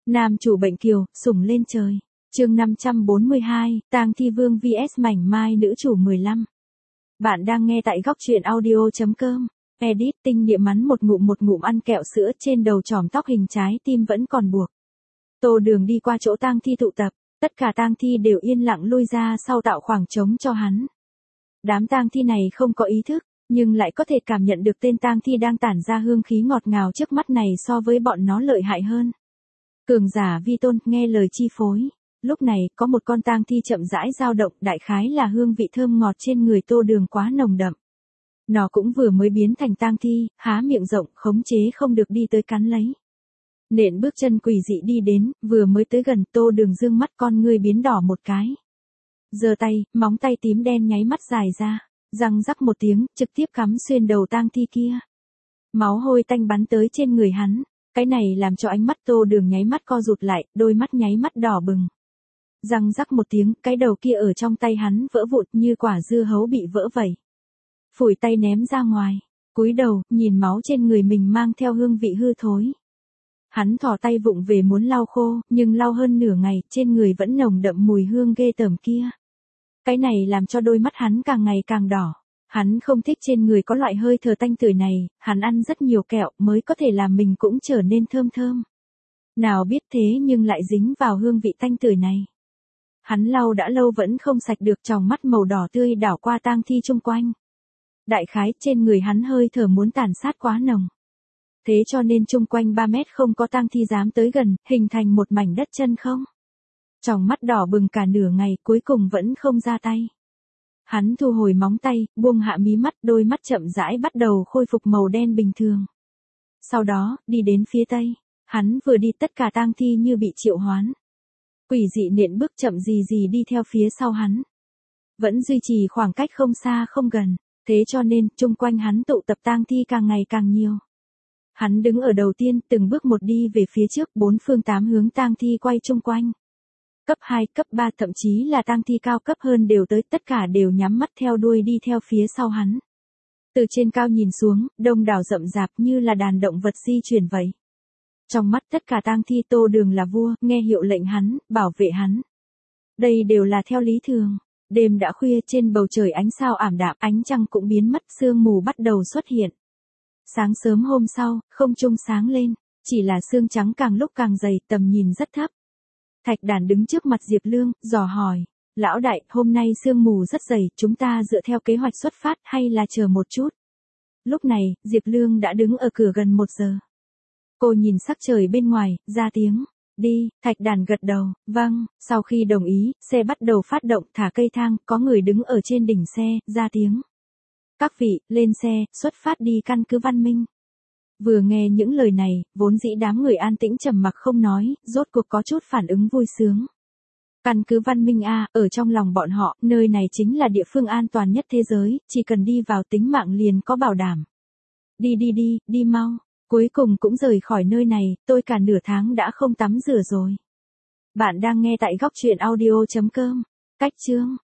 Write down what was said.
Nam chủ bệnh kiều, sủng lên trời. Chương 542, Tang Thi Vương vs Mảnh Mai nữ chủ 15. Bạn đang nghe tại góc truyện audio.com. Edit tinh địa mắn một ngụm ăn kẹo sữa trên đầu chòm tóc hình trái tim vẫn còn buộc. Tô Đường đi qua chỗ tang thi tụ tập, tất cả tang thi đều yên lặng lui ra sau tạo khoảng trống cho hắn. Đám tang thi này không có ý thức, nhưng lại có thể cảm nhận được tên tang thi đang tản ra hương khí ngọt ngào trước mắt này so với bọn nó lợi hại hơn. Cường giả vi tôn, nghe lời chi phối. Lúc này, có một con tang thi chậm rãi dao động, đại khái là hương vị thơm ngọt trên người Tô Đường quá nồng đậm. Nó cũng vừa mới biến thành tang thi, há miệng rộng, khống chế không được đi tới cắn lấy. Nện bước chân quỷ dị đi đến, vừa mới tới gần, Tô Đường dương mắt con ngươi biến đỏ một cái. Giơ tay, móng tay tím đen nháy mắt dài ra, răng rắc một tiếng, trực tiếp cắm xuyên đầu tang thi kia. Máu hôi tanh bắn tới trên người hắn. Cái này làm cho ánh mắt Tô Đường nháy mắt co rụt lại, đôi mắt nháy mắt đỏ bừng. Răng rắc một tiếng, cái đầu kia ở trong tay hắn vỡ vụn như quả dưa hấu bị vỡ vẩy. Phủi tay ném ra ngoài, cúi đầu, nhìn máu trên người mình mang theo hương vị hư thối. Hắn thò tay vụng về muốn lau khô, nhưng lau hơn nửa ngày, trên người vẫn nồng đậm mùi hương ghê tởm kia. Cái này làm cho đôi mắt hắn càng ngày càng đỏ. Hắn không thích trên người có loại hơi thở tanh tưởi này, hắn ăn rất nhiều kẹo mới có thể làm mình cũng trở nên thơm thơm. Nào biết thế nhưng lại dính vào hương vị tanh tưởi này. Hắn lau đã lâu vẫn không sạch được, tròng mắt màu đỏ tươi đảo qua tang thi chung quanh. Đại khái trên người hắn hơi thở muốn tàn sát quá nồng. Thế cho nên chung quanh 3 mét không có tang thi dám tới gần, hình thành một mảnh đất chân không. Tròng mắt đỏ bừng cả nửa ngày cuối cùng vẫn không ra tay. Hắn thu hồi móng tay, buông hạ mí mắt, đôi mắt chậm rãi bắt đầu khôi phục màu đen bình thường. Sau đó, đi đến phía tây. Hắn vừa đi tất cả tang thi như bị triệu hoán. Quỷ dị nện bước chậm gì đi theo phía sau hắn. Vẫn duy trì khoảng cách không xa không gần, thế cho nên chung quanh hắn tụ tập tang thi càng ngày càng nhiều. Hắn đứng ở đầu tiên, từng bước một đi về phía trước, 4 phương 8 hướng tang thi quay chung quanh. Cấp 2, cấp 3 thậm chí là tang thi cao cấp hơn đều tới, tất cả đều nhắm mắt theo đuôi đi theo phía sau hắn. Từ trên cao nhìn xuống, đông đảo rậm rạp như là đàn động vật di chuyển vậy. Trong mắt tất cả tang thi Tô Đường là vua, nghe hiệu lệnh hắn, bảo vệ hắn. Đây đều là theo lý thường. Đêm đã khuya, trên bầu trời ánh sao ảm đạm, ánh trăng cũng biến mất, sương mù bắt đầu xuất hiện. Sáng sớm hôm sau, không trung sáng lên, chỉ là sương trắng càng lúc càng dày, tầm nhìn rất thấp. Thạch Đàn đứng trước mặt Diệp Lương, dò hỏi, lão đại, hôm nay sương mù rất dày, chúng ta dựa theo kế hoạch xuất phát hay là chờ một chút? Lúc này, Diệp Lương đã đứng ở cửa gần 1 giờ. Cô nhìn sắc trời bên ngoài, ra tiếng, đi, Thạch Đàn gật đầu, vâng, sau khi đồng ý, xe bắt đầu phát động, thả cây thang, có người đứng ở trên đỉnh xe, ra tiếng. Các vị, lên xe, xuất phát đi căn cứ Văn Minh. Vừa nghe những lời này, vốn dĩ đám người an tĩnh trầm mặc không nói, rốt cuộc có chút phản ứng vui sướng. Căn cứ Văn Minh A, ở trong lòng bọn họ, nơi này chính là địa phương an toàn nhất thế giới, chỉ cần đi vào tính mạng liền có bảo đảm. Đi mau, cuối cùng cũng rời khỏi nơi này, tôi cả nửa tháng đã không tắm rửa rồi. Bạn đang nghe tại góc truyện audio.com, cách chương.